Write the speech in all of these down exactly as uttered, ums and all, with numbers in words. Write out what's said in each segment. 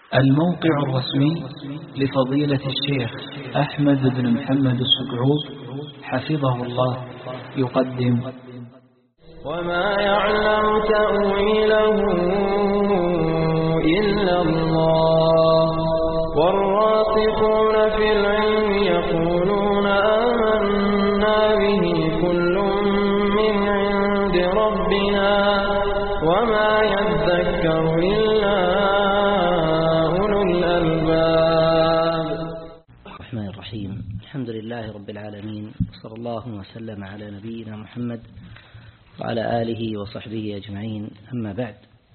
الموقع الرسمي لفضيلة الشيخ أحمد بن محمد السقعود حفظه الله يقدم وما يعلم تأويله إلا الله والراسخون في العلم يقولون آمنا به كل من عند ربنا وما يذكر إلا أولو الألباب. الرحمن الرحيم. الحمد لله رب العالمين، صلى الله وسلم على نبينا محمد وعلى آله وصحبه أجمعين. أما بعد،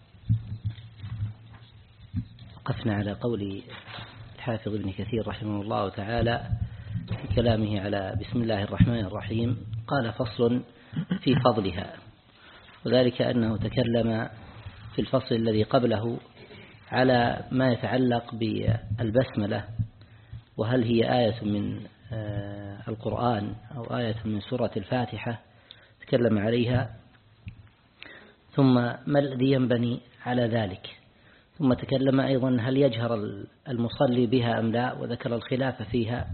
وقفنا على قول الحافظ ابن كثير رحمه الله تعالى في كلامه على بسم الله الرحمن الرحيم. قال: فصل في فضلها، وذلك أنه تكلم في الفصل الذي قبله على ما يتعلق بالبسملة، وهل هي آية من القرآن أو آية من سورة الفاتحة، تكلم عليها، ثم ما الذي ينبني على ذلك، ثم تكلم أيضا هل يجهر المصلي بها أم لا، وذكر الخلاف فيها.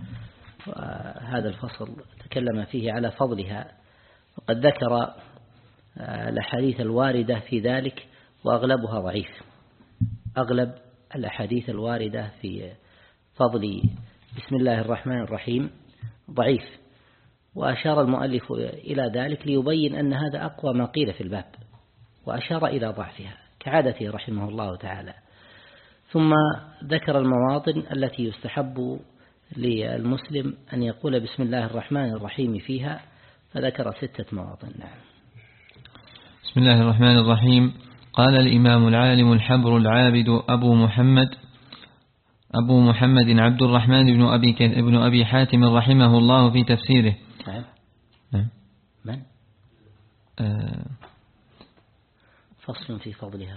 هذا الفصل تكلم فيه على فضلها، وقد ذكر الأحاديث الواردة في ذلك، وأغلبها ضعيف. أغلب الأحاديث الواردة في فضل بسم الله الرحمن الرحيم ضعيف، وأشار المؤلف إلى ذلك ليبين أن هذا أقوى ما قيل في الباب، وأشار إلى ضعفها كعادته رحمه الله تعالى. ثم ذكر المواطن التي يستحب للمسلم أن يقول بسم الله الرحمن الرحيم فيها، فذكر ستة مواطن. نعم. بسم الله الرحمن الرحيم. قال الإمام العالم الحبر العابد أبو محمد أبو محمد عبد الرحمن بن أبي, ابن أبي حاتم رحمه الله في تفسيره. نعم. نعم. من؟ آه فصل في فضلها.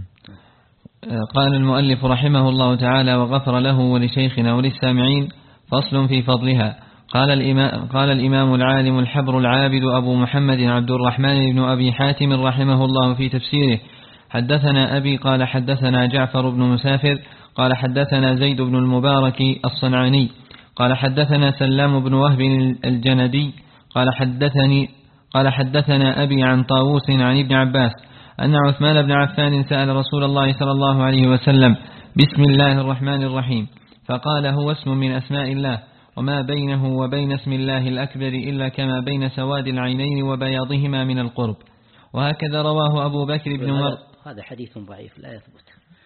آه قال المؤلف رحمه الله تعالى وغفر له ولشيخنا وللسامعين: فصل في فضلها. قال الإمام, قال الإمام العالم الحبر العابد أبو محمد عبد الرحمن بن أبي حاتم رحمه الله في تفسيره: حدثنا أبي قال حدثنا جعفر بن مسافر قال حدثنا زيد بن المبارك الصنعاني قال حدثنا سلام بن وهب الجندي قال حدثني قال حدثنا أبي عن طاووس عن ابن عباس أن عثمان بن عفان سأل رسول الله صلى الله عليه وسلم: بسم الله الرحمن الرحيم، فقال: هو اسم من أسماء الله، وما بينه وبين اسم الله الأكبر إلا كما بين سواد العينين وبياضهما من القرب. وهكذا رواه أبو بكر بن مر. هذا حديث ضعيف لا يثبت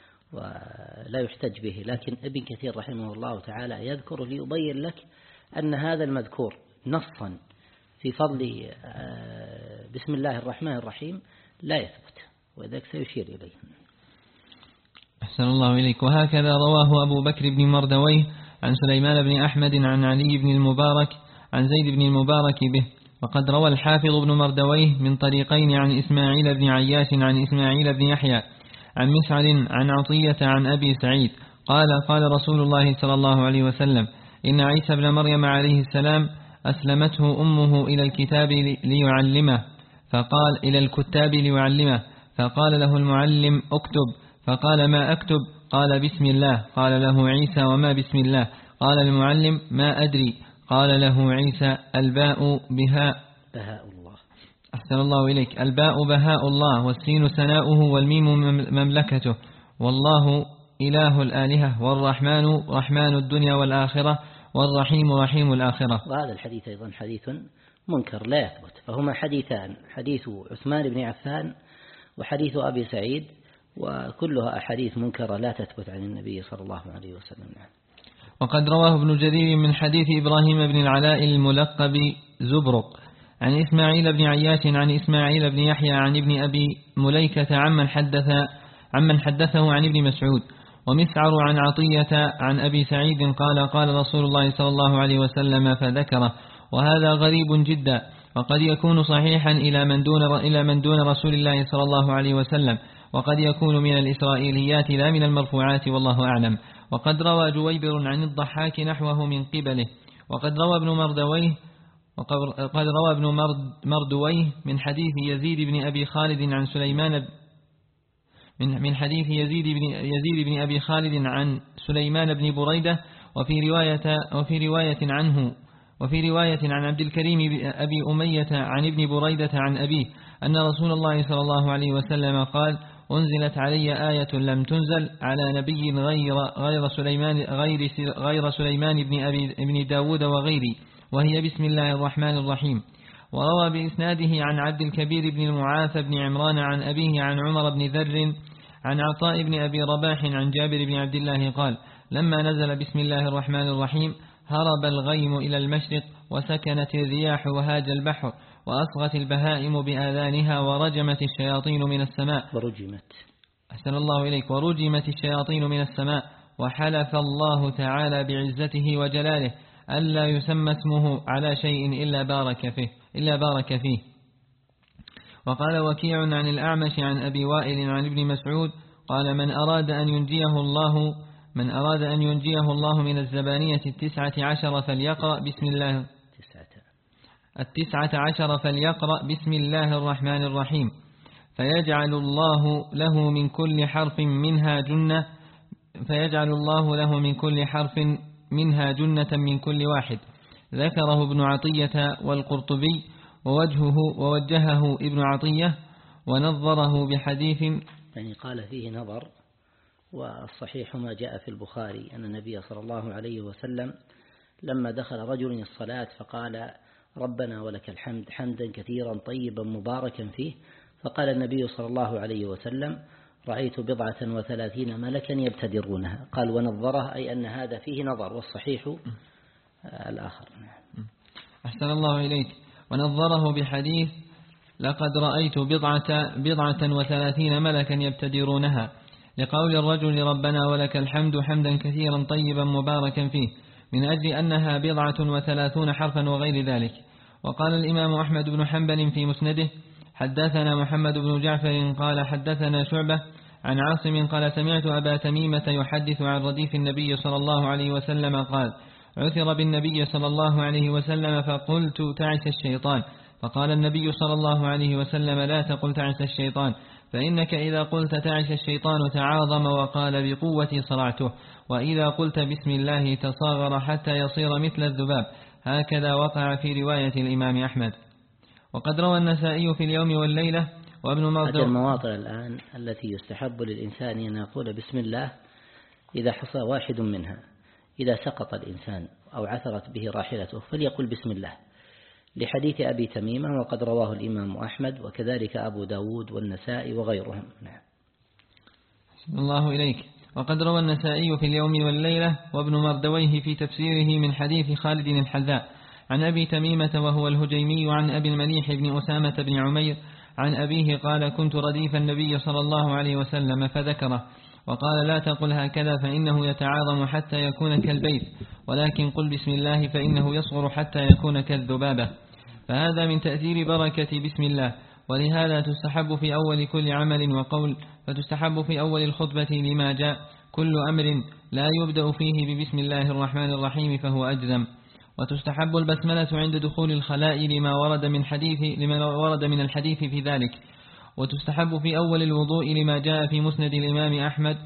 ولا يحتج به، لكن ابن كثير رحمه الله تعالى يذكر ليبين لك أن هذا المذكور نصا في فضل بسم الله الرحمن الرحيم لا يثبت، وذلك سيشير إليه. أحسن الله إليك. وهكذا رواه أبو بكر بن مردويه عن سليمان بن أحمد عن علي بن المبارك عن زيد بن المبارك به. وقد روى الحافظ بن مردويه من طريقين عن إسماعيل بن عياش عن إسماعيل بن يحيى عن مسعر عن عطية عن أبي سعيد قال: قال رسول الله صلى الله عليه وسلم: إن عيسى بن مريم عليه السلام أسلمته أمه إلى الكتاب ليعلمه، فقال إلى الكتاب ليعلمه فقال له المعلم: اكتب، فقال: ما أكتب؟ قال: بسم الله. قال له عيسى: وما بسم الله؟ قال المعلم: ما أدري. قال له عيسى: الباء بهاء بهاء الله. أحسن الله إليك. الباء بهاء الله، والسين سناؤه، والميم مملكته، والله إله الآلهة، والرحمن رحمن الدنيا والآخرة، والرحيم رحيم الآخرة. وهذا الحديث أيضا حديث منكر لا يثبت، فهما حديثان: حديث عثمان بن عفان وحديث أبي سعيد، وكلها أحاديث منكرة لا تثبت عن النبي صلى الله عليه وسلم. وقد رواه ابن جرير من حديث إبراهيم بن العلاء الملقب زبرق عن إسماعيل بن عياش عن إسماعيل بن يحيى عن ابن أبي مليكة عمن حدث عمن حدثه عن ابن مسعود. ومسعر عن عطية عن أبي سعيد قال: قال رسول الله صلى الله عليه وسلم، فذكره. وهذا غريب جدا، وقد يكون صحيحا إلى من دون إلى من دون رسول الله صلى الله عليه وسلم، وقد يكون من الإسرائيليات لا من المرفوعات، والله أعلم. وقد روى جويبر عن الضحاك نحوه من قبله. وقد روى ابن مردويه وقد روى ابن مرد مردويه من حديث يزيد بن أبي خالد عن سليمان من من حديث يزيد بن يزيد بن أبي خالد عن سليمان بن بريدة، وفي رواية وفي رواية عنه وفي رواية عن عبد الكريم أبي أمية عن ابن بريدة عن أبيه أن رسول الله صلى الله عليه وسلم قال: أنزلت علي آية لم تنزل على نبي غير غير سليمان غير غير سليمان بن أبي بن داود وغيري، وهي بسم الله الرحمن الرحيم. وروى بإسناده عن عبد الكبير بن المعافى بن عمران عن أبيه عن عمر بن ذر عن عطاء بن أبي رباح عن جابر بن عبد الله قال: لما نزل بسم الله الرحمن الرحيم هرب الغيم إلى المشرق، وسكنت الرياح وهاج البحر، وأصغت البهائم بآذانها، ورجمت الشياطين من السماء ورجمت أحسن الله إليك ورجمت الشياطين من السماء، وحلف الله تعالى بعزته وجلاله ألا يسمى اسمه على شيء إلا بارك فيه إلا بارك فيه. وقال وكيع عن الأعمش عن أبي وائل عن ابن مسعود قال: من أراد أن ينجيه الله من أراد أن ينجيه الله من الزبانية التسعة عشر فليقرأ بسم الله التسعة عشر فليقرأ بسم الله الرحمن الرحيم، فيجعل الله له من كل حرف منها جنة فيجعل الله له من كل حرف منها جنة من كل واحد. ذكره ابن عطية والقرطبي، ووجهه ووجهه ابن عطية ونظره بحديث، يعني قال فيه نظر. والصحيح ما جاء في البخاري أن النبي صلى الله عليه وسلم لما دخل رجل الصلاة فقال: ربنا ولك الحمد حمدا كثيرا طيبا مباركا فيه، فقال النبي صلى الله عليه وسلم: رأيت بضعة وثلاثين ملكا يبتدرونها. قال ونظره، أي أن هذا فيه نظر، والصحيح الآخر. أحسن الله إليك. ونظره بحديث: لقد رأيت بضعة, بضعة وثلاثين ملكا يبتدرونها، لقول الرجل: ربنا ولك الحمد حمدا كثيرا طيبا مباركا فيه، من أجل أنها بضعة وثلاثون حرفا وغير ذلك. وقال الإمام أحمد بن حنبل في مسنده: حدثنا محمد بن جعفر قال حدثنا شعبة عن عاصم قال: سمعت أبا تميمة يحدث عن رديف النبي صلى الله عليه وسلم قال: عثر بالنبي صلى الله عليه وسلم فقلت: تعس الشيطان. فقال النبي صلى الله عليه وسلم: لا تقل تعس الشيطان، فإنك إذا قلت تعس الشيطان تعاظم وقال بقوة صرعته، وإذا قلت بسم الله تصاغر حتى يصير مثل الذباب. هكذا وقع في رواية الإمام أحمد. وقد روى النسائي في اليوم والليلة وابن مردويه. هذه المواطن الآن التي يستحب للإنسان أن يقول بسم الله إذا حصل واحد منها. إذا سقط الإنسان أو عثرت به راحلته فليقل بسم الله، لحديث أبي تميمة، وقد رواه الإمام أحمد وكذلك أبو داود والنسائي وغيرهم. نعم. الله إليك. وقد روى النسائي في اليوم والليلة وابن مردويه في تفسيره من حديث خالد الحذاء عن أبي تميمة وهو الهجيمي عن أبي المليح بن أسامة بن عمير عن أبيه قال: كنت رديف النبي صلى الله عليه وسلم فذكره، وقال: لا تقل هكذا فإنه يتعاظم حتى يكون كالبيت، ولكن قل بسم الله فإنه يصغر حتى يكون كالذبابة. فهذا من تأثير بركة بسم الله. ولهذا تستحب في أول كل عمل وقول، فتستحب في أول الخطبة لما جاء كل أمر لا يبدأ فيه ببسم الله الرحمن الرحيم فهو أجزم. وتستحب البسملة عند دخول الخلاء لما ورد من حديث لما ورد من الحديث في ذلك. وتستحب في أول الوضوء لما جاء في مسند الإمام أحمد.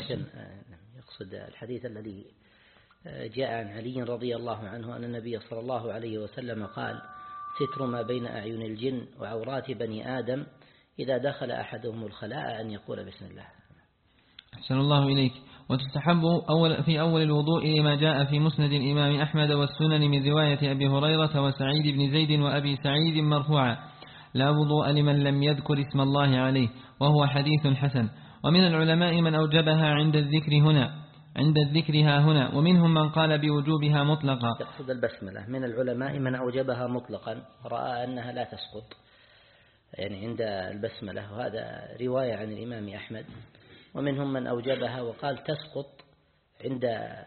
يقصد الحديث الذي جاء عن علي رضي الله عنه أن النبي صلى الله عليه وسلم قال: ستر ما بين أعين الجن وعورات بني آدم إذا دخل أحدهم الخلاء أن يقول بسم الله. أحسن الله إليك. وتستحب أول في أول الوضوء لما جاء في مسند الإمام أحمد والسنن من رواية أبي هريرة وسعيد بن زيد وأبي سعيد مرفوعا: لا وضوء لمن لم يذكر اسم الله عليه، وهو حديث حسن. ومن العلماء من أوجبها عند الذكر هنا عند ذكرها هنا، ومنهم من قال بوجوبها مطلقا. يقصد البسملة. من العلماء من أوجبها مطلقا، رأى أنها لا تسقط يعني عند البسملة، وهذا رواية عن الإمام أحمد. ومنهم من أوجبها وقال تسقط عند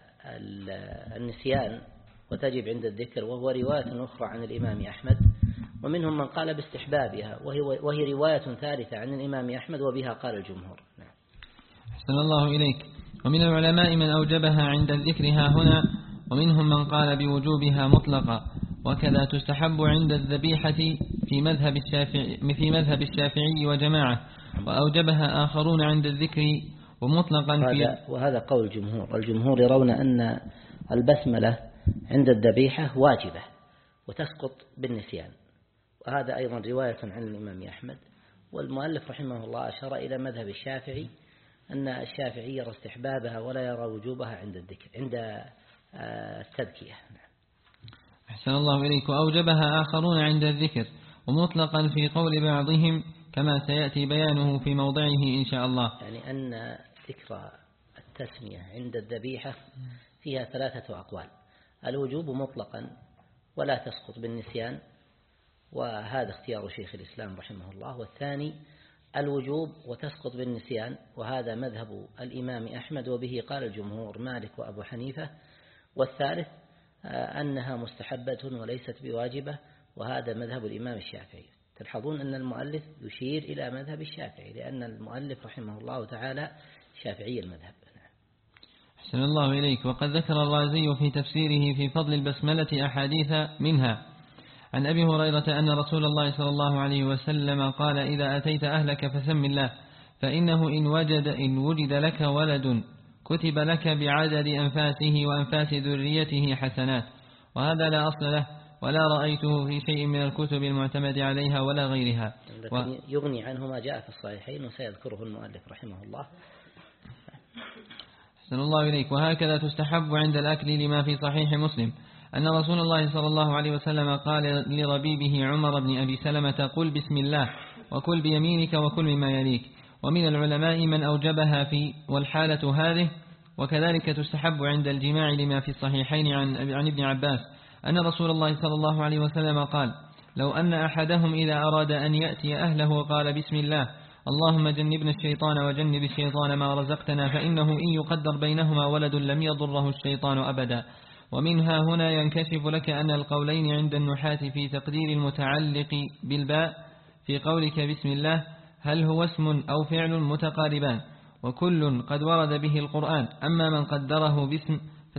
النسيان وتجب عند الذكر، وهو رواية أخرى عن الإمام أحمد. ومنهم من قال باستحبابها، وهي, وهي رواية ثالثة عن الإمام أحمد، وبها قال الجمهور. نعم. أحسن الله إليك. ومن العلماء من أوجبها عند ذكرها هنا، ومنهم من قال بوجوبها مطلقا. وكذا تستحب عند الذبيحة في مذهب الشافعي في مذهب الشافعي وجماعة. وأوجبها آخرون عند الذكر ومطلقا في وهذا قول الجمهور. الجمهور يرون أن البسملة عند الذبيحة واجبة وتسقط بالنسيان، وهذا أيضا رواية عن الإمام أحمد. والمؤلف رحمه الله أشار إلى مذهب الشافعي أن الشافعي يرى استحبابها ولا يرى وجوبها عند الذكر عند التذكية. أحسن الله إليك. وأوجبها آخرون عند الذكر ومطلقا في قول بعضهم كما سيأتي بيانه في موضعه إن شاء الله. يعني أن ذكر التسمية عند الذبيحة فيها ثلاثة أقوال: الوجوب مطلقا ولا تسقط بالنسيان، وهذا اختيار شيخ الإسلام رحمه الله. والثاني الوجوب وتسقط بالنسيان، وهذا مذهب الإمام أحمد وبه قال الجمهور مالك وأبو حنيفة. والثالث أنها مستحبة وليست بواجبة، وهذا مذهب الإمام الشافعي. تلحظون أن المؤلف يشير إلى مذهب الشافعي لأن المؤلف رحمه الله تعالى شافعي المذهب. أحسن الله إليك. وقد ذكر الرازي في تفسيره في فضل البسملة أحاديث منها عن أبي هريرة أن رسول الله صلى الله عليه وسلم قال: إذا أتيت أهلك فسم الله، فإنه إن وجد, إن وجد لك ولد كتب لك بعدد أنفاسه وأنفاس ذريته حسنات. وهذا لا أصل له ولا رأيته في شيء من الكتب المعتمد عليها ولا غيرها، لكن يغني عنه ما جاء في الصحيحين وسيذكره المؤلف رحمه الله. أحسن الله إليك. وهكذا تستحب عند الأكل لما في صحيح مسلم أن رسول الله صلى الله عليه وسلم قال لربيبه عمر بن أبي سلمة: قل بسم الله وكل بيمينك وكل مما يليك. ومن العلماء من أوجبها في والحالة هذه. وكذلك تستحب عند الجماع لما في الصحيحين عن, عن ابن عباس أن رسول الله صلى الله عليه وسلم قال: لو أن أحدهم إذا أراد أن يأتي أهله قال بسم الله اللهم جنبنا الشيطان وجنب الشيطان ما رزقتنا، فإنه إن يقدر بينهما ولد لم يضره الشيطان أبدا. ومنها هنا ينكشف لك أن القولين عند النحاة في تقدير المتعلق بالباء في قولك بسم الله هل هو اسم أو فعل متقاربان، وكل قد ورد به القرآن. أما من قدره باسم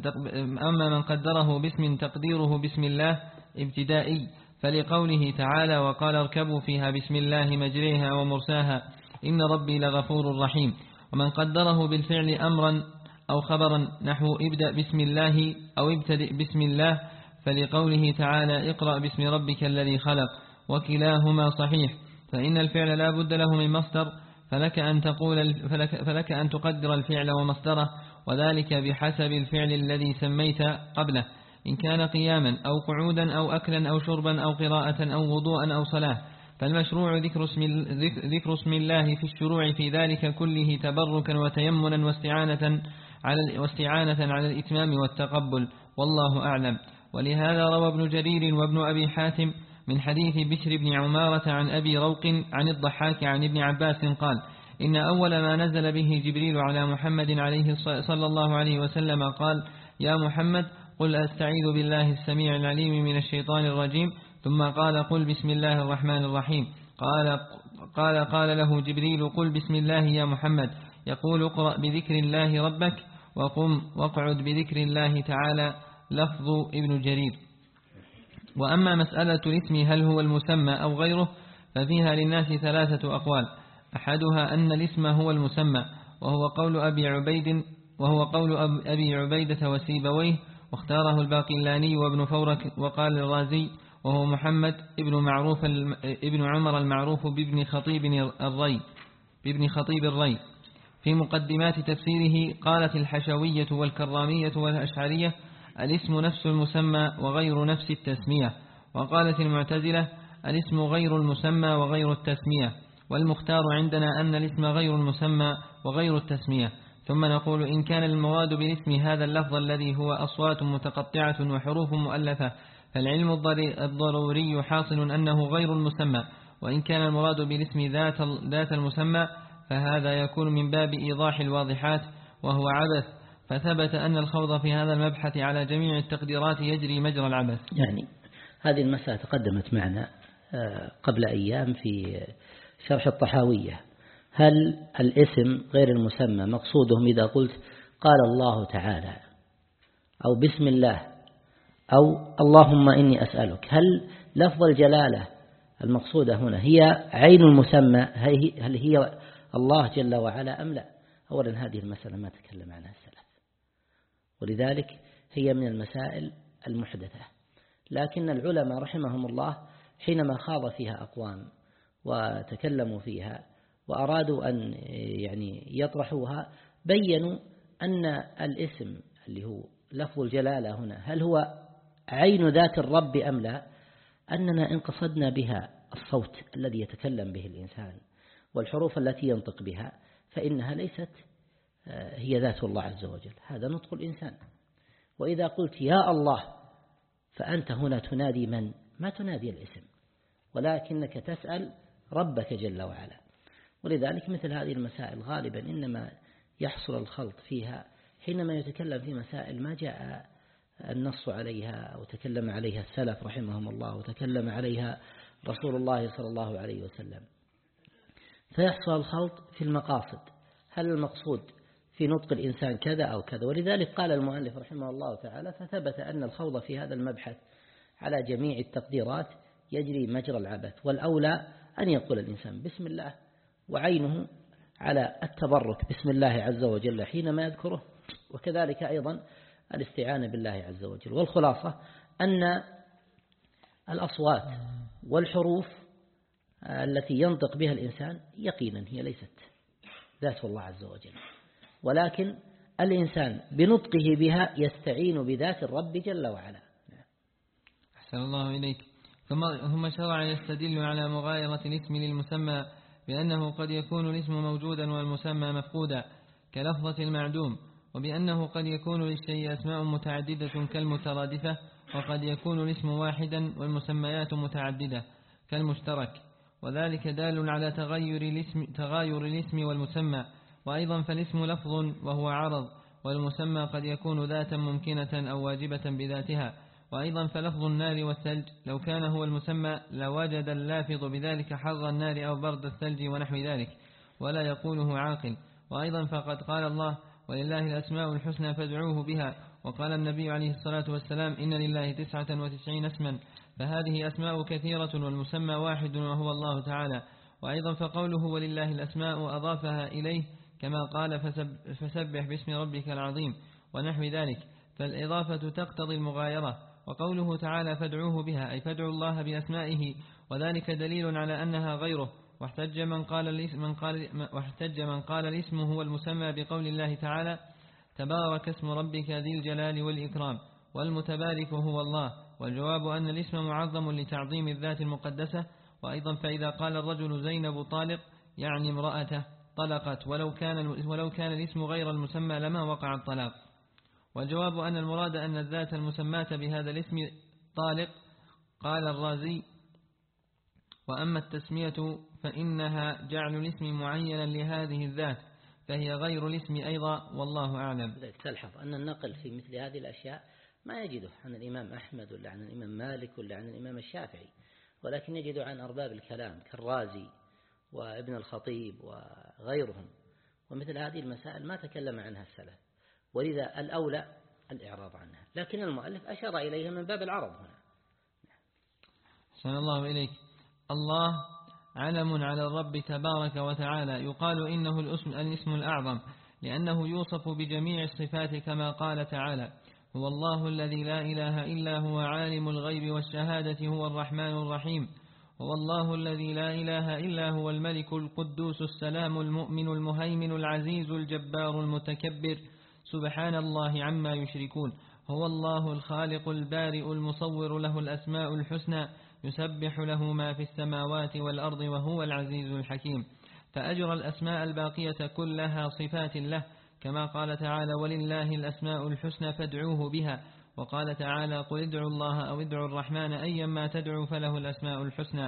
أما من قدره باسم تقديره بسم الله ابتدائي، فلقوله تعالى: وقال اركبوا فيها بسم الله مجريها ومرساها إن ربي لغفور رحيم. ومن قدره بالفعل أمرا أو خبرا نحو ابدأ بسم الله أو ابتدئ بسم الله، فلقوله تعالى: اقرأ باسم ربك الذي خلق. وكلاهما صحيح، فإن الفعل لا بد له من مصدر، فلك أن تقول فلك, فلك أن تقدر الفعل ومصدره، وذلك بحسب الفعل الذي سميت قبله، إن كان قياما أو قعودا أو أكلا أو شربا أو قراءة أو وضوءا أو صلاة. فالمشروع ذكر اسم, ذكر اسم الله في الشروع في ذلك كله تبركا وتيمنا واستعانة على, واستعانة على الإتمام والتقبل، والله أعلم. ولهذا روى ابن جرير وابن أبي حاتم من حديث بشر بن عمارة عن أبي روق عن الضحاك عن ابن عباس قال: إن أول ما نزل به جبريل على محمد عليه صلى الله عليه وسلم قال: يا محمد قل أستعيذ بالله السميع العليم من الشيطان الرجيم، ثم قال: قل بسم الله الرحمن الرحيم. قال قال, قال له جبريل: قل بسم الله يا محمد. يقول: اقرأ بذكر الله ربك وقم واقعد بذكر الله تعالى. لفظ ابن جرير. وأما مسألة الاسم هل هو المسمى أو غيره ففيها للناس ثلاثة أقوال: أحدها أن الاسم هو المسمى، وهو قول أبي عبيد وهو قول أبي عبيدة وسيبويه، واختاره الباقلاني وابن فورك. وقال الرازي وهو محمد ابن معروف ابن عمر المعروف بابن خطيب الري بابن خطيب الري في مقدمات تفسيره. قالت الحشوية والكرامية والأشعرية: الاسم نفس المسمى وغير نفس التسمية. وقالت المعتزلة: الاسم غير المسمى وغير التسمية. والمختار عندنا أن الاسم غير المسمى وغير التسمية. ثم نقول: إن كان المراد بالاسم هذا اللفظ الذي هو أصوات متقطعة وحروف مؤلفة، فالعلم الضروري حاصل أنه غير المسمى. وإن كان المراد بالاسم ذات ذات المسمى فهذا يكون من باب إيضاح الواضحات، وهو عبث. فثبت أن الخوض في هذا المبحث على جميع التقديرات يجري مجرى العبث. يعني هذه المسألة تقدمت معنا قبل أيام في شرح الطحاوية. هل الاسم غير المسمى مقصودهم إذا قلت قال الله تعالى أو بسم الله أو اللهم إني أسألك، هل لفظ الجلالة المقصودة هنا هي عين المسمى، هل هي الله جل وعلا أم لا؟ أولا هذه المسألة ما تكلم عنها السلف، ولذلك هي من المسائل المحدثة، لكن العلماء رحمهم الله حينما خاض فيها أقوام وتكلموا فيها وأرادوا أن يعني يطرحوها بيّنوا أن الاسم اللي هو لفظ الجلالة هنا هل هو عين ذات الرب أم لا؟ أننا إن قصدنا بها الصوت الذي يتكلم به الإنسان والحروف التي ينطق بها فإنها ليست هي ذات الله عز وجل، هذا نطق الإنسان. وإذا قلت يا الله فأنت هنا تنادي من؟ ما تنادي الاسم، ولكنك تسأل ربك جل وعلا. ولذلك مثل هذه المسائل غالبا إنما يحصل الخلط فيها حينما يتكلم في مسائل ما جاء النص عليها أو تكلم عليها السلف رحمهم الله وتكلم عليها رسول الله صلى الله عليه وسلم، فيحصل الخلط في المقاصد، هل المقصود في نطق الإنسان كذا أو كذا. ولذلك قال المؤلف رحمه الله تعالى فثبت أن الخوض في هذا المبحث على جميع التقديرات يجري مجرى العبث، والأولى أن يقول الإنسان بسم الله وعينه على التبرك بسم الله عز وجل حينما يذكره، وكذلك أيضا الاستعانة بالله عز وجل. والخلاصة أن الأصوات والحروف التي ينطق بها الإنسان يقينا هي ليست ذات الله عز وجل، ولكن الإنسان بنطقه بها يستعين بذات الرب جل وعلا. أحسن الله إليك. ثم شرع يستدل على مغايرة الاسم للمسمى بأنه قد يكون الاسم موجودا والمسمى مفقودا كلفظة المعدوم، وبأنه قد يكون للشيء أسماء متعددة كالمترادفة، وقد يكون الاسم واحدا والمسميات متعددة كالمشترك، وذلك دال على تغير الاسم, تغاير الاسم والمسمى. وأيضا فالاسم لفظ وهو عرض، والمسمى قد يكون ذاتا ممكنة أو واجبة بذاتها. وأيضا فلفظ النار والثلج لو كان هو المسمى لوجد اللافظ بذلك حر النار أو برد الثلج ونحو ذلك، ولا يقوله عاقل. وأيضا فقد قال الله ولله الأسماء الحسنى فادعوه بها، وقال النبي عليه الصلاة والسلام إن لله تسعة وتسعين اسما، فهذه أسماء كثيرة والمسمى واحد وهو الله تعالى. وأيضا فقوله ولله الأسماء أضافها إليه كما قال فسب فسبح باسم ربك العظيم ونحو ذلك، فالإضافة تقتضي المغايرة. وقوله تعالى فادعوه بها أي فادعوا الله بأسمائه، وذلك دليل على أنها غيره. واحتج من قال الاسم من قال واحتج من قال الاسم هو المسمى بقول الله تعالى تبارك اسم ربك ذي الجلال والإكرام، والمتبارك هو الله. والجواب أن الاسم معظم لتعظيم الذات المقدسة. وأيضا فإذا قال الرجل زينب طالق يعني امرأته طلقت، ولو كان ولو كان الاسم غير المسمى لما وقع الطلاق. والجواب أن المراد أن الذات المسماة بهذا الاسم طالق. قال الرازي وأما التسمية فإنها جعل الاسم معينا لهذه الذات، فهي غير الاسم أيضا والله أعلم. تلحظ أن النقل في مثل هذه الأشياء ما يجده عن الإمام أحمد ولا عن الإمام مالك ولا عن الإمام الشافعي، ولكن يجده عن أرباب الكلام كالرازي وابن الخطيب وغيرهم. ومثل هذه المسائل ما تكلم عنها السلف، ولذا الأولى الإعراض عنها، لكن المؤلف أشار إليها من باب العرض هنا. صلى الله إليك. الله علم على الرب تبارك وتعالى، يقال إنه الاسم, الاسم الأعظم لأنه يوصف بجميع الصفات كما قال تعالى هو الله الذي لا إله إلا هو عالم الغيب والشهادة هو الرحمن الرحيم. هو الله الذي لا إله إلا هو الملك القدوس السلام المؤمن المهيمن العزيز الجبار المتكبر سبحان الله عما يشركون. هو الله الخالق البارئ المصور له الأسماء الحسنى يسبح له ما في السماوات والأرض وهو العزيز الحكيم. فأجرى الأسماء الباقية كلها صفات له، كما قال تعالى ولله الأسماء الحسنى فادعوه بها. وقال تعالى قل ادعوا الله أو ادعوا الرحمن أيما تدعوا فله الأسماء الحسنى.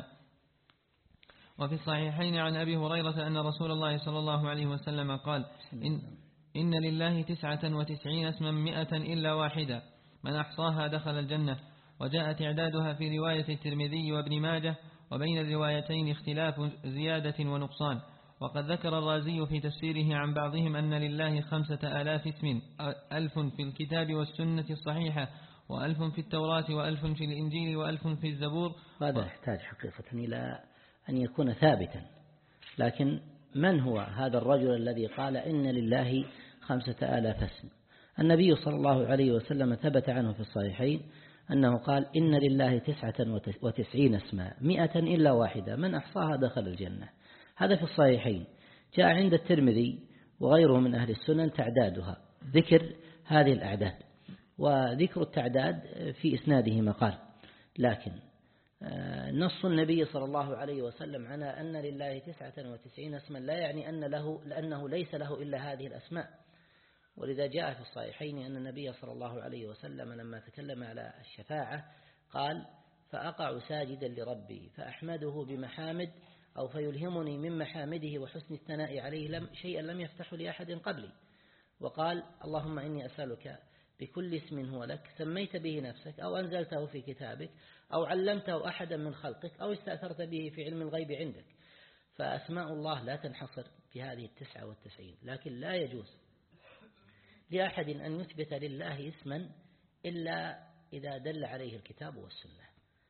وفي الصحيحين عن أبي هريرة أن رسول الله صلى الله عليه وسلم قال إن, إن لله تسعة وتسعين اسما مئة إلا واحدة من أحصاها دخل الجنة. وجاء تعدادها في رواية الترمذي وابن ماجه، وبين الروايتين اختلاف زيادة ونقصان. وقد ذكر الرازي في تفسيره عن بعضهم أن لله خمسة آلاف اسم، ألف في الكتاب والسنة الصحيحة وألف في التوراة وألف في الإنجيل وألف في الزبور. هذا يحتاج حقيقة إلى أن يكون ثابتا. لكن من هو هذا الرجل الذي قال إن لله خمسة آلاف اسم؟ النبي صلى الله عليه وسلم ثبت عنه في الصحيحين أنه قال إن لله تسعة وتسعين اسما مئة إلا واحدة من أحصاها دخل الجنة. هذا في الصحيحين. جاء عند الترمذي وغيره من أهل السنن تعدادها، ذكر هذه الأعداد، وذكر التعداد في إسناده مقال. لكن نص النبي صلى الله عليه وسلم على أن لله تسعة وتسعين اسما لا يعني أن له لأنه ليس له إلا هذه الأسماء. ولذا جاء في الصحيحين أن النبي صلى الله عليه وسلم لما تكلم على الشفاعة قال فأقع ساجدا لربي فأحمده بمحامد أو فيلهمني من محامده وحسن الثناء عليه لم شيئا لم يفتح لأحد قبلي. وقال اللهم إني أسألك بكل اسم هو لك سميت به نفسك أو أنزلته في كتابك أو علمته أحدا من خلقك أو استأثرت به في علم الغيب عندك. فأسماء الله لا تنحصر في هذه التسعة والتسعين، لكن لا يجوز لأحد أن يثبت لله اسما إلا إذا دل عليه الكتاب والسنة.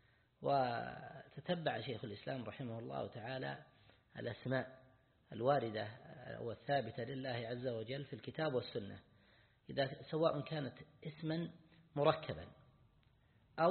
وتتبع شيخ الإسلام رحمه الله تعالى الأسماء الواردة والثابتة لله عز وجل في الكتاب والسنة، إذا سواء كانت اسما مركبا أو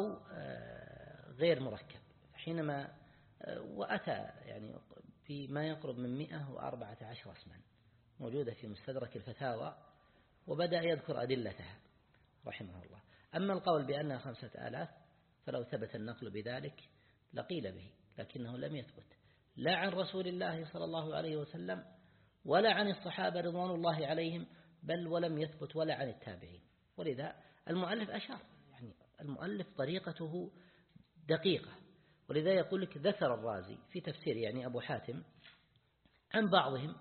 غير مركب. حينما وأتى يعني في ما يقرب من مئة وأربعة عشر اسما موجودة في مستدرك الفتاوى، وبدأ يذكر أدلتها رحمه الله. أما القول بأنها خمسة آلاف فلو ثبت النقل بذلك لقيل به، لكنه لم يثبت لا عن رسول الله صلى الله عليه وسلم ولا عن الصحابة رضوان الله عليهم، بل ولم يثبت ولا عن التابعين. ولذا المؤلف أشار، يعني المؤلف طريقته دقيقة. ولذا يقول لك ذكر الرازي في تفسير يعني أبو حاتم عن بعضهم،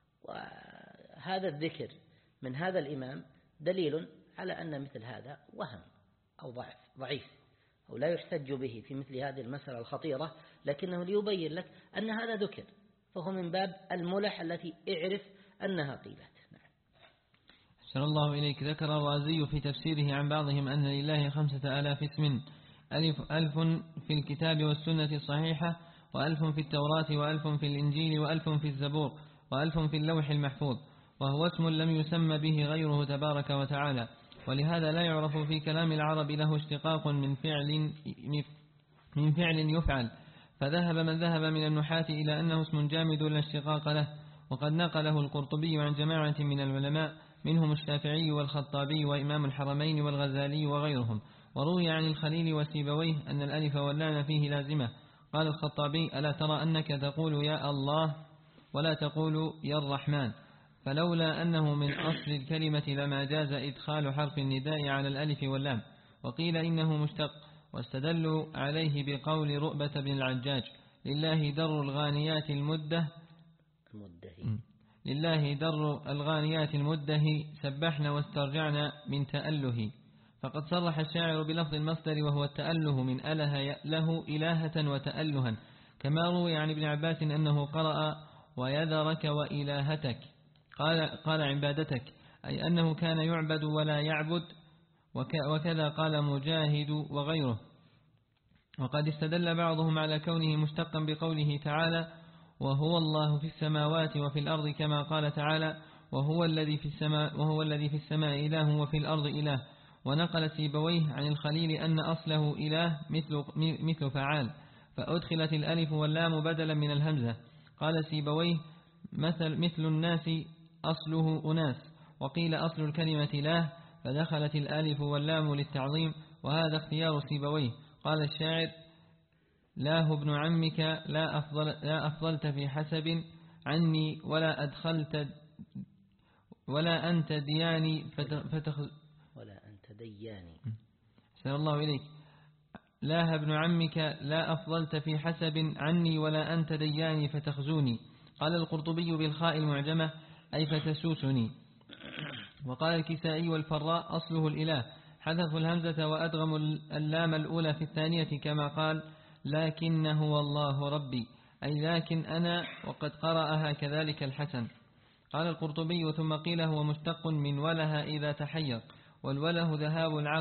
وهذا الذكر من هذا الإمام دليل على أن مثل هذا وهم أو ضعف ضعيف أو لا يحتج به في مثل هذه المسألة الخطيرة، لكنه ليبين لك أن هذا ذكر، فهو من باب الملح التي اعرف أنها قيلت. نعم. أحسن الله إليك. ذكر الرازي في تفسيره عن بعضهم أن لله خمسة آلاف اسم، ألف, ألف في الكتاب والسنة الصحيحة، وألف في التوراة، وألف في الإنجيل، وألف في الزبور، وألف في اللوح المحفوظ، وهو اسم لم يسمى به غيره تبارك وتعالى. ولهذا لا يعرف في كلام العرب له اشتقاق من فعل من فعل يفعل، فذهب من ذهب من النحاة إلى أنه اسم جامد لا اشتقاق له. وقد نقله القرطبي عن جماعة من العلماء منهم الشافعي والخطابي وإمام الحرمين والغزالي وغيرهم. وروي عن الخليل وسيبويه أن الألف واللام فيه لازمة. قال الخطابي ألا ترى أنك تقول يا الله ولا تقول يا الرحمن؟ فلولا أنه من أصل الكلمة لما جاز إدخال حرف النداء على الألف واللام. وقيل إنه مشتق، واستدلوا عليه بقول رؤبة بن العجاج لله در الغانيات المده لله در الغانيات المده سبحنا واسترجعنا من تأله. فقد صرح الشاعر بلفظ المصدر وهو التأله من أله يأله إلهة وتألها، كما روي عن ابن عباس أنه قرأ ويذرك وإلهتك، قال, قال عبادتك، أي أنه كان يعبد ولا يعبد. وكذا قال مجاهد وغيره. وقد استدل بعضهم على كونه مشتقا بقوله تعالى وهو الله في السماوات وفي الأرض، كما قال تعالى وهو الذي في السماء وهو الذي في السماء إله وفي الأرض إله. ونقل سيبويه عن الخليل أن أصله إله مثل, مثل فعال، فأدخلت الألف واللام بدلا من الهمزة. قال سيبويه مثل, مثل الناس أصله أناس، وقيل أصل الكلمة لا، فدخلت الألف واللام للتعظيم، وهذا اختيار سيبويه. قال الشاعر لا ابن عمك لا, أفضل لا أفضلت في حسب عني ولا أدخلت ولا أنت دياني فتخ ولا أنت دياني. سأل الله إليك. لا ابن عمك لا أفضلت في حسب عني ولا أنت دياني فتخزوني. قال القرطبي بالخاء المعجمة أي فتسوسني. وقال الكسائي والفراء أصله الإله، حذفوا الهمزة وأدغموا اللام الأولى في الثانية، كما قال لكن هو الله ربي، أي لكن أنا، وقد قرأها كذلك الحسن. قال القرطبي ثم قيل هو مشتق من وله إذا تحير، والوله ذهاب العقل،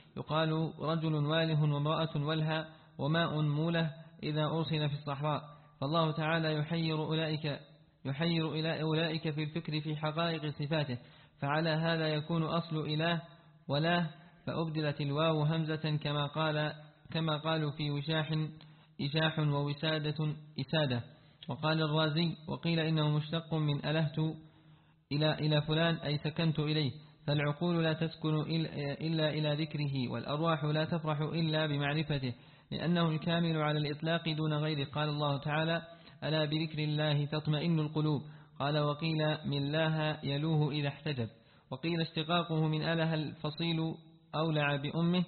يقال رجل واله وامرأة ولها وماء موله إذا أرسل في الصحراء. فالله تعالى يحير أولئك, يحير إلى أولئك في الفكر في حقائق صفاته، فعلى هذا يكون أصل إله ولا، فأبدلت الواو همزة كما قال كما قالوا في وشاح إشاح ووسادة إسادة. وقال الرازي وقيل إنه مشتق من ألهت إلى إلى فلان أي سكنت إليه، فالعقول لا تسكن إلا إلى ذكره، والأرواح لا تفرح إلا بمعرفته، لأنه الكامل على الإطلاق دون غيره. قال الله تعالى ألا بذكر الله تطمئن القلوب. قال وقيل من لاها يلوه إذا احتجب. وقيل اشتقاقه من أله الفصيل أولع بأمه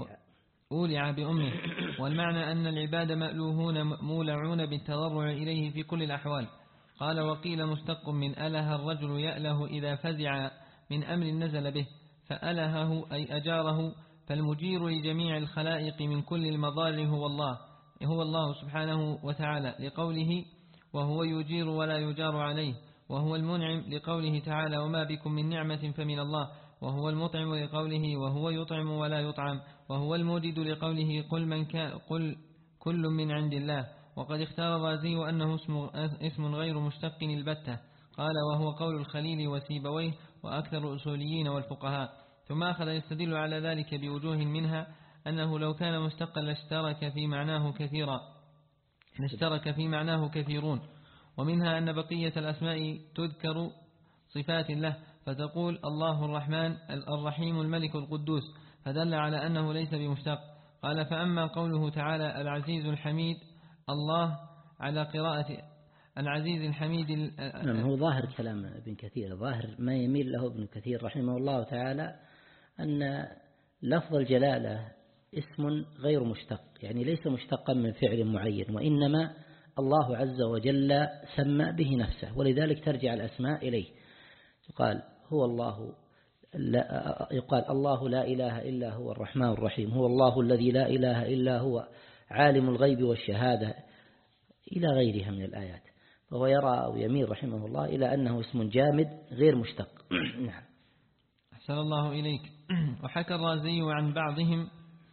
أولع بأمه، والمعنى أن العباد مألوهون مولعون بالتضرع إليه في كل الأحوال. قال وقيل مشتق من أله الرجل يأله إذا فزع من أمر نزل به، فألهه أي أجاره، فالمجير لجميع الخلائق من كل المضار هو الله هو الله سبحانه وتعالى، لقوله وهو يجير ولا يجار عليه، وهو المنعم لقوله تعالى وما بكم من نعمة فمن الله، وهو المطعم لقوله وهو يطعم ولا يطعم، وهو الموجد لقوله قل, من كان قل كل من عند الله. وقد اختار الرازي أنه اسم, اسم غير مشتق البتة. قال وهو قول الخليل وسيبويه وأكثر الأصوليين والفقهاء. ثم أخذ يستدل على ذلك بوجوه، منها أنه لو كان مشتقا لاشترك في معناه كثيرا اشترك في معناه كثيرون، ومنها أن بقية الأسماء تذكر صفات له، فتقول الله الرحمن الرحيم الملك القدوس، فدل على أنه ليس بمشتق. قال فأما قوله تعالى العزيز الحميد الله على قراءة العزيز الحميد. نعم، هو ظاهر كلام ابن كثير، ظاهر ما يميل له ابن كثير رحمه الله تعالى أن لفظ الجلالة اسم غير مشتق، يعني ليس مشتقا من فعل معين، وإنما الله عز وجل سمى به نفسه، ولذلك ترجع الأسماء إليه. يقال هو الله لا يقال الله لا إله إلا هو الرحمن الرحيم، هو الله الذي لا إله إلا هو عالم الغيب والشهادة، إلى غيرها من الآيات. فهو يرى أو يميل رحمه الله إلى أنه اسم جامد غير مشتق. نعم. أحسن الله إليك. وحكى الرازي عن بعضهم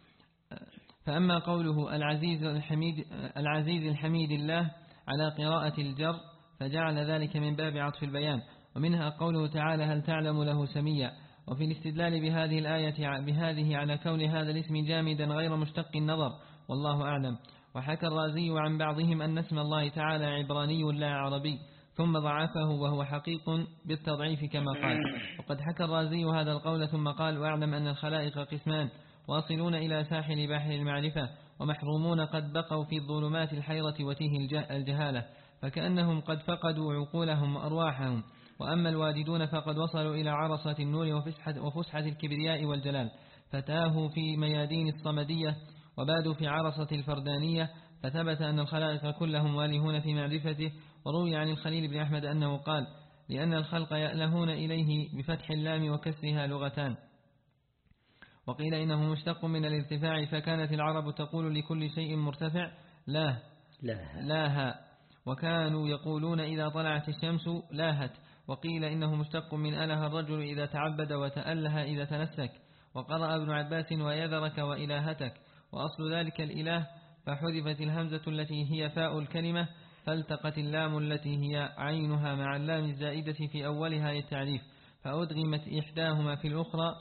فأما قوله العزيز الحميد العزيز الحميد الله على قراءة الجر فجعل ذلك من باب عطف البيان. ومنها قوله تعالى هل تعلم له سميا. وفي الاستدلال بهذه الآية بهذه على كون هذا الاسم جامدا غير مشتق النظر، والله أعلم. وحكى الرازي عن بعضهم أن اسم الله تعالى عبراني لا عربي، ثم ضعفه وهو حقيق بالتضعيف كما قال. وقد حكى الرازي هذا القول ثم قال واعلم أن الخلائق قسمان، واصلون إلى ساحل بحر المعرفة، ومحرومون قد بقوا في الظلمات الحيرة وتيه الجهالة، فكأنهم قد فقدوا عقولهم وأرواحهم. وأما الواجدون فقد وصلوا إلى عرصة النور وفسحة, وفسحة الكبرياء والجلال، فتاهوا في ميادين الصمدية وبادوا في عرصة الفردانية. فثبت أن الخلائق كلهم والهون في معرفته. وروي عن الخليل بن أحمد أنه قال لأن الخلق يألهون إليه بفتح اللام وكسرها لغتان. وقيل إنه مشتق من الارتفاع، فكانت العرب تقول لكل شيء مرتفع لا لاها، وكانوا يقولون إذا طلعت الشمس لاهت. وقيل إنه مشتق من أله الرجل إذا تعبد، وتأله إذا تنسك. وقرأ ابن عباس ويذرك وإلهتك، وأصل ذلك الإله، فحذفت الهمزة التي هي فاء الكلمة، فالتقت اللام التي هي عينها مع اللام الزائدة في أولها التعريف، فأدغمت إحداهما في الأخرى،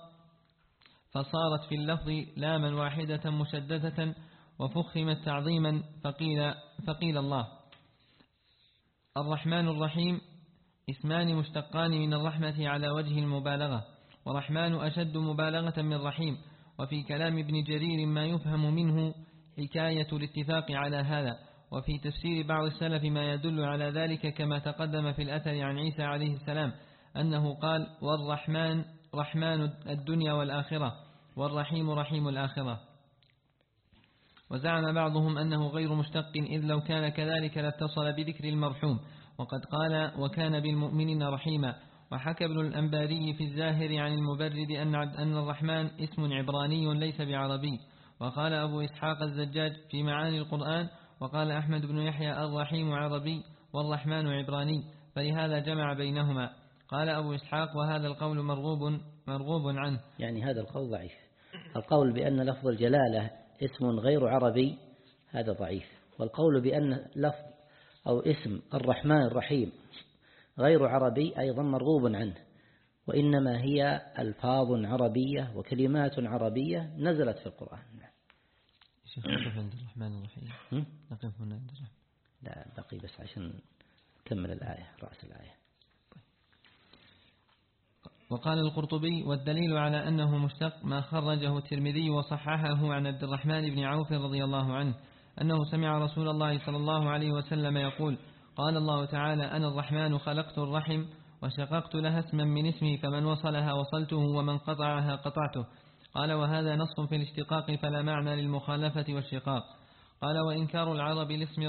فصارت في اللفظ لاما واحدة مشددة، وفخمت تعظيما، فقيل, فقيل الله. الرحمن الرحيم اسمان مشتقان من الرحمة على وجه المبالغة، ورحمن أشد مبالغة من رحيم. وفي كلام ابن جرير ما يفهم منه حكاية الاتفاق على هذا. وفي تفسير بعض السلف ما يدل على ذلك، كما تقدم في الأثر عن عيسى عليه السلام أنه قال والرحمن رحمن الدنيا والآخرة، والرحيم رحيم الآخرة. وزعم بعضهم أنه غير مشتق، إذ لو كان كذلك لاتصل بذكر المرحوم، وقد قال وكان بالمؤمنين رحيما. وحكى ابن الأنباري في الزاهر عن المبرد أن الرحمن اسم عبراني ليس بعربي. وقال أبو إسحاق الزجاج في معاني القرآن، وقال أحمد بن يحيى الرحيم عربي والرحمن عبراني، فلهذا جمع بينهما. قال أبو إسحاق وهذا القول مرغوب مرغوب عنه، يعني هذا القول ضعيف. القول بأن لفظ الجلالة اسم غير عربي هذا ضعيف، والقول بأن لفظ أو اسم الرحمن الرحيم غير عربي أيضا مرغوب عنه، وإنما هي ألفاظ عربية وكلمات عربية نزلت في القرآن. شيخ نقف عند الرحمن الرحيم. نقف هنا عند الرحمن. لا بقي بس عشان نكمل الآية رأس الآية. وقال القرطبي: والدليل على أنه مشتق ما خرجه الترمذي وصححه عن عبد الرحمن بن عوف رضي الله عنه أنه سمع رسول الله صلى الله عليه وسلم يقول: قال الله تعالى: أنا الرحمن خلقت الرحم وشققت لها اسما من اسمي، فمن وصلها وصلته ومن قطعها قطعته. قال: وهذا نص في الاشتقاق فلا معنى للمخالفة والشقاق. قال: وإنكار العرب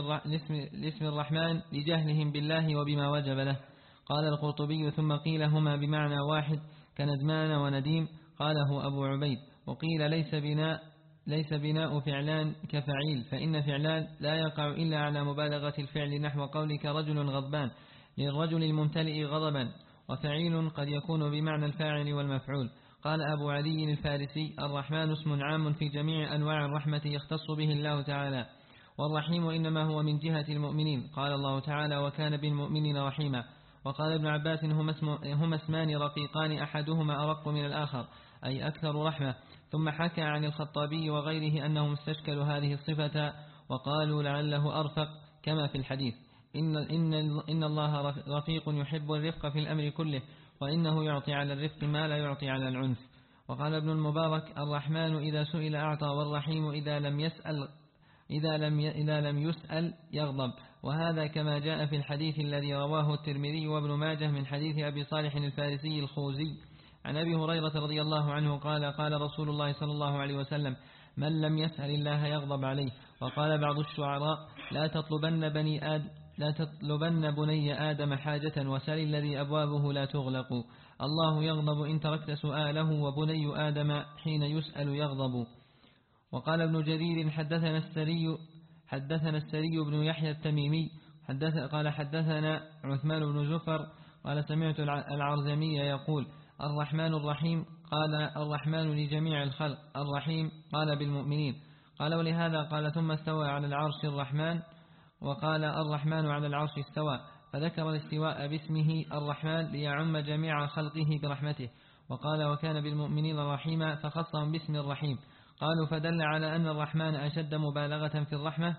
لاسم الرحمن لجهلهم بالله وبما وجب له. قال القرطبي: ثم قيل هما بمعنى واحد كندمان ونديم. قاله أبو عبيد. وقيل ليس بناء ليس بناء فعلان كفعيل، فإن فعلان لا يقع إلا على مبالغة الفعل، نحو قولك رجل غضبان للرجل الممتلئ غضبا، وفعيل قد يكون بمعنى الفاعل والمفعول. قال أبو علي الفارسي: الرحمن اسم عام في جميع أنواع الرحمة يختص به الله تعالى، والرحيم إنما هو من جهة المؤمنين. قال الله تعالى: وكان بالمؤمنين رحيما. وقال ابن عباس: هما اسمان رقيقان أحدهما أرق من الآخر، أي أكثر رحمة. ثم حكى عن الخطابي وغيره أنهم استشكلوا هذه الصفة وقالوا لعله أرفق كما في الحديث: إن, إن, إن الله رفيق يحب الرفق في الأمر كله، وإنه يعطي على الرفق ما لا يعطي على العنف. وقال ابن المبارك: الرحمن إذا سئل أعطى، والرحيم إذا لم يسأل إذا لم إذا لم يسأل يغضب. وهذا كما جاء في الحديث الذي رواه الترمذي وابن ماجه من حديث أبي صالح الفارسي الخوزي عن أبي هريرة رضي الله عنه قال: قال رسول الله صلى الله عليه وسلم: من لم يسأل الله يغضب عليه. وقال بعض الشعراء: لا تطلبن بني آدم لا تطلبن بني آدم حاجة، وسل الذي أبوابه لا تغلق. الله يغضب إن تركت سؤاله، وبني آدم حين يسأل يغضب. وقال ابن جرير: حدثنا السري حدثنا السري بن يحيى التميمي حدث قال حدثنا عثمان بن زفر قال: سمعت العرزمي يقول: الرحمن الرحيم. قال: الرحمن لجميع الخلق، الرحيم قال بالمؤمنين. قال: ولهذا قال: ثم استوى على العرش الرحمن. وقال: الرحمن على العرش استوى، فذكر الاستواء باسمه الرحمن ليعم جميع خلقه برحمته. وقال: وكان بالمؤمنين رحيما، فخصهم باسم الرحيم. قالوا: فدل على أن الرحمن أشد مبالغة في الرحمة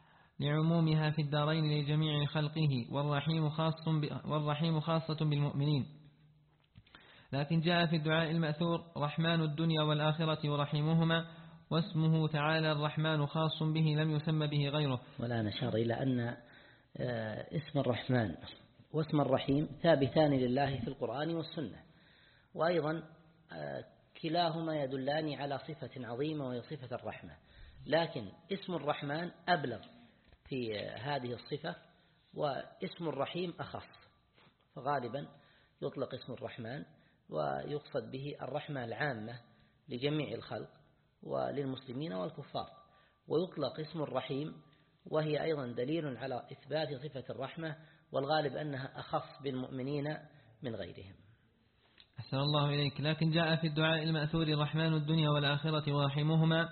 لعمومها في الدارين لجميع خلقه، والرحيم خاص والرحيم خاصة بالمؤمنين. لكن جاء في الدعاء المأثور: رحمن الدنيا والآخرة ورحيمهما، واسمه تعالى الرحمن خاص به لم يسمى به غيره. ولا نشار إلى أن اسم الرحمن واسم الرحيم ثابتان لله في القرآن والسنة، وأيضا كلاهما يدلان على صفة عظيمة وهي صفة الرحمة، لكن اسم الرحمن أبلغ في هذه الصفة، واسم الرحيم أخص. فغالبا يطلق اسم الرحمن ويقصد به الرحمة العامة لجميع الخلق وللمسلمين والكفار، ويطلق اسم الرحيم وهي أيضا دليل على إثبات صفة الرحمة، والغالب أنها أخص بالمؤمنين من غيرهم. أحسن الله إليك. لكن جاء في الدعاء المأثور: رحمن الدنيا والآخرة ورحمهما،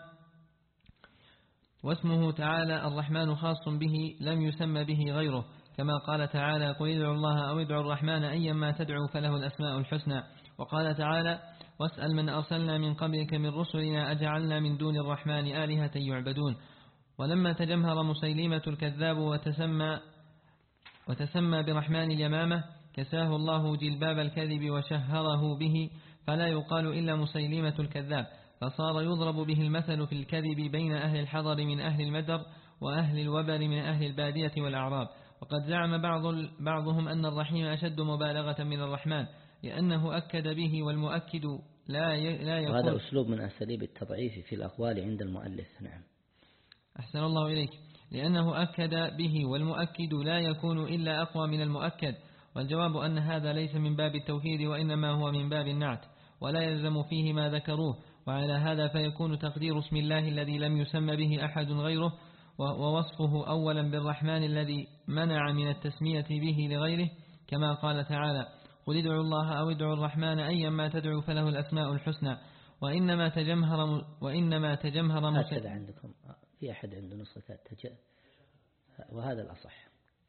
واسمه تعالى الرحمن خاص به لم يسمى به غيره، كما قال تعالى: قل ادعوا الله أو ادعوا الرحمن أيما تدعوا فله الأسماء الحسنى. وقال تعالى: واسأل من أرسلنا من قبلك من رسلنا أجعلنا من دون الرحمن آلهة يعبدون. ولما تجمهر مسيلمة الكذاب وتسمى, وتسمى برحمن اليمامة، كساه الله جلباب الكذب وشهره به، فلا يقال إلا مسيلمة الكذاب، فصار يضرب به المثل في الكذب بين أهل الحضر من أهل المدر وأهل الوبر من أهل البادية والأعراب. وقد زعم بعض بعضهم أن الرحيم أشد مبالغة من الرحمن، لأنه أكد به، والمؤكد لا لا يكون. وهذا أسلوب من أساليب التضعيف في الأقوال عند المؤلف. نعم. أحسن الله إليك. لأنه أكد به، والمؤكد لا يكون إلا أقوى من المؤكد. والجواب أن هذا ليس من باب التوكيد، وإنما هو من باب النعت، ولا يلزم فيه ما ذكروه. وعلى هذا فيكون تقدير اسم الله الذي لم يسمى به أحد غيره، ووصفه أولا بالرحمن الذي منع من التسمية به لغيره، كما قال تعالى: قل ادعوا الله أو ادعوا الرحمن أيما تدعوا فله الأسماء الحسنى. وإنما تجمهر وإنما تجمهر هكذا عندكم في أحد عنده نسخة تج... وهذا الأصح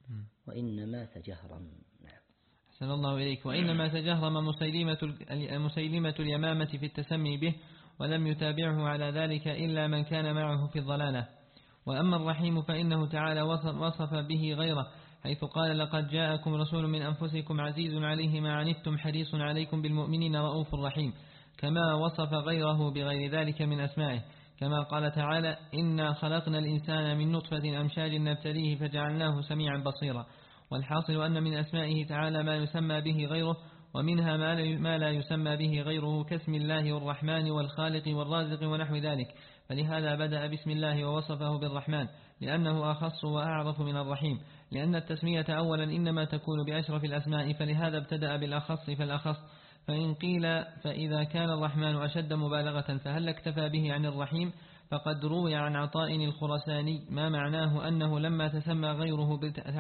وإنما تجهرا. نعم. أحسن الله إليك. وإنما تجهرم مسيلمة مسيلمة اليمامة في التسمي به، ولم يتابعه على ذلك إلا من كان معه في الضلالة. وأما الرحيم فإنه تعالى وصف به غيره، حيث قال: لقد جاءكم رسول من أنفسكم عزيز عليه ما عنتم حريص عليكم بالمؤمنين رؤوف رحيم، كما وصف غيره بغير ذلك من أسمائه، كما قال تعالى: إنا خلقنا الإنسان من نطفة أمشاج نبتليه فجعلناه سميعا بصيرا. والحاصل أن من أسمائه تعالى ما يسمى به غيره، ومنها ما لا يسمى به غيره، كاسم الله والرحمن والخالق والرازق ونحو ذلك. فلهذا بدأ بسم الله ووصفه بالرحمن، لأنه أخص وأعرف من الرحيم، لأن التسمية أولا إنما تكون بأشرف الأسماء، فلهذا ابتدأ بالأخص فالأخص. فإن قيل فإذا كان الرحمن أشد مبالغة فهل اكتفى به عن الرحيم؟ فقد روي عن عطاء الخرساني ما معناه أنه لما تسمى غيره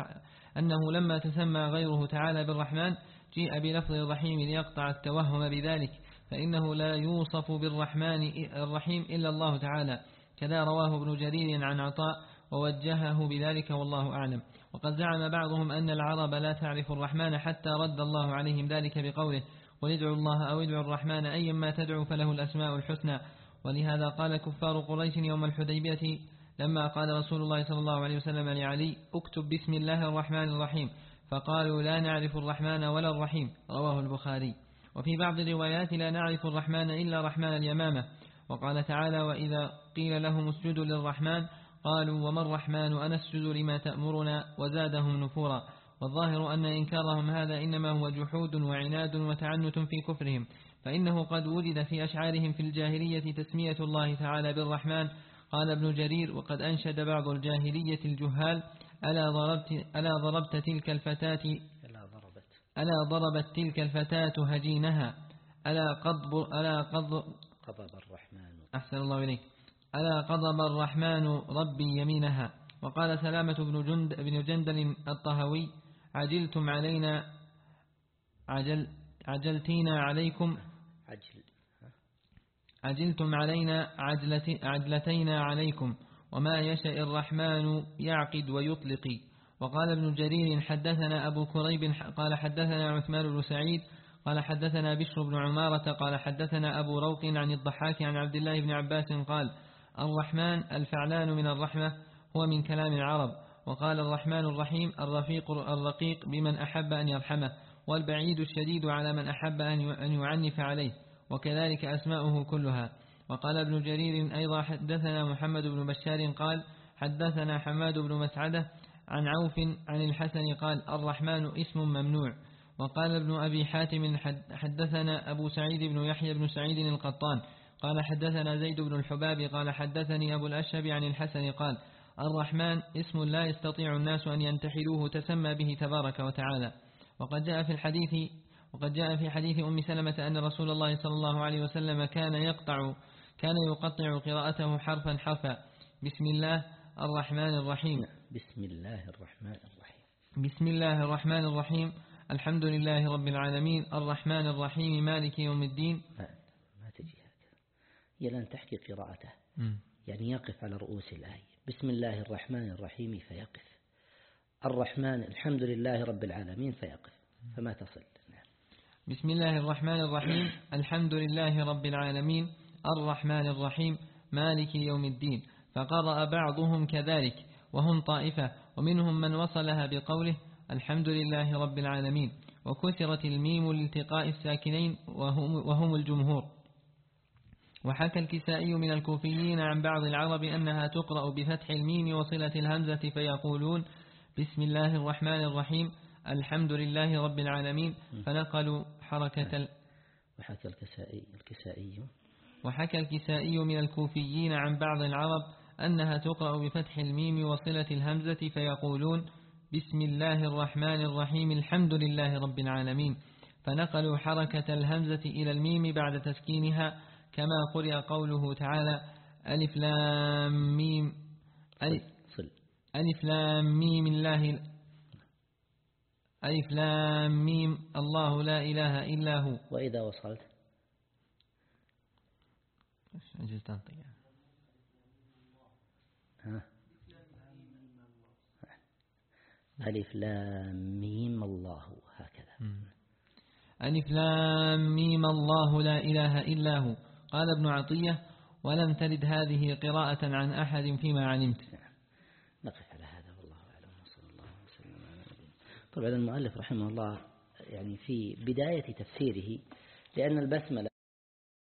أنه لما تسمى غيره تعالى بالرحمن جيء بلفظ الرحيم ليقطع التوهم بذلك، فإنه لا يوصف بالرحمن الرحيم إلا الله تعالى. كذا رواه ابن جرير عن عطاء ووجهه بذلك والله أعلم. وقد زعم بعضهم أن العرب لا تعرف الرحمن حتى رد الله عليهم ذلك بقوله: قل ادعوا الله أو ادعوا الرحمن أيما تدعوا فله الأسماء الحسنى. ولهذا قال كفار قريش يوم الحديبية لما قال رسول الله صلى الله عليه وسلم لعلي: اكتب بسم الله الرحمن الرحيم، فقالوا: لا نعرف الرحمن ولا الرحيم. رواه البخاري. وفي بعض الروايات: لا نعرف الرحمن إلا رحمن اليمامة. وقال تعالى: وإذا قيل لهم اسجدوا للرحمن قالوا: وما الرحمن أنسجد لما تأمرنا، وزادهم نفورا. والظاهر أن إنكارهم هذا إنما هو جحود وعناد وتعنت في كفرهم، فإنه قد وجد في أشعارهم في الجاهلية تسمية الله تعالى بالرحمن. قال ابن جرير: وقد أنشد بعض الجاهلية الجهال: ألا ضربت, ألا ضربت تلك الفتاة ألا ضربت ألا ضربت تلك الفتاة هجينها ألا قضب ألا قضب قضب الرحمن. أحسن الله إليك. ألا قضب الرحمن ربي يمينها. وقال سلامة بن جند بن جندل الطهوي: عجلتم علينا عجل عجلتينا عليكم عجل عجلتم علينا عجلت عجلتينا عليكم، وما يشاء الرحمن يعقد ويطلق. وقال ابن جرير: حدثنا أبو كريب قال حدثنا عثمان بن سعيد قال حدثنا بشر بن عمارة قال حدثنا أبو روق عن الضحاك عن عبد الله بن عباس قال: الرحمن الفعلان من الرحمة، هو من كلام العرب. وقال: الرحمن الرحيم الرفيق الرقيق بمن أحب أن يرحمه، والبعيد الشديد على من أحب أن يعنف عليه، وكذلك أسماؤه كلها. وقال ابن جرير أيضا: حدثنا محمد بن بشار قال حدثنا حماد بن مسعدة عن عوف عن الحسن قال: الرحمن اسم ممنوع. وقال ابن أبي حاتم حدثنا أبو سعيد بن يحيى بن سعيد القطان قال حدثنا زيد بن الحباب قال حدثني أبو الأشهب عن الحسن قال: الرحمن اسم لا يستطيع الناس أن ينتحلوه تسمى به تبارك وتعالى. وقد جاء في الحديث وقد جاء في حديث أم سلمة أن رسول الله صلى الله عليه وسلم كان يقطع كان يقطع قراءته حرفا حرفا: بسم الله الرحمن الرحيم بسم الله الرحمن الرحيم بسم الله الرحمن الرحيم الحمد لله رب العالمين الرحمن الرحيم مالك يوم الدين. ما, ما تجي هكذا، هي لن تحكي قراءته م. يعني يقف على رؤوس الآية: بسم الله الرحمن الرحيم فيقف، الرحمن الحمد لله رب العالمين فيقف، فما تصل. نعم. بسم الله الرحمن الرحيم الحمد لله رب العالمين الرحمن الرحيم مالك يوم الدين. فقرأ بعضهم كذلك وهم طائفة، ومنهم من وصلها بقوله الحمد لله رب العالمين، وكسرت الميم لالتقاء الساكنين وهم, وهم الجمهور. وحكى الكسائي من الكوفيين عن بعض العرب أنها تقرأ بفتح الميم وصلة الهمزة فيقولون بسم الله الرحمن الرحيم الحمد لله رب العالمين، فنقلوا حركة ال... وحكى الكسائي الكسائي وحكى الكسائي من الكوفيين عن بعض العرب أنها تقرأ بفتح الميم وصلة الهمزة فيقولون بسم الله الرحمن الرحيم الحمد لله رب العالمين، فنقلوا حركة الهمزة إلى الميم بعد تسكينها، كما قرئ قوله تعالى ألف لام ميم ألف, ألف لام ميم الله ألف لام ميم الله لا إله إلا هو. وإذا وصلت أجل تنطق ها ألف لام ميم الله هكذا. ألف لام ميم الله لا إله إلا هو. قال ابن عطية ولم ترد هذه قراءة عن أحد فيما علمت. نقف على هذا والله أعلم وصلى الله وسلم على نبينا. طبعا المؤلف رحمه الله يعني في بداية تفسيره لأن البسملة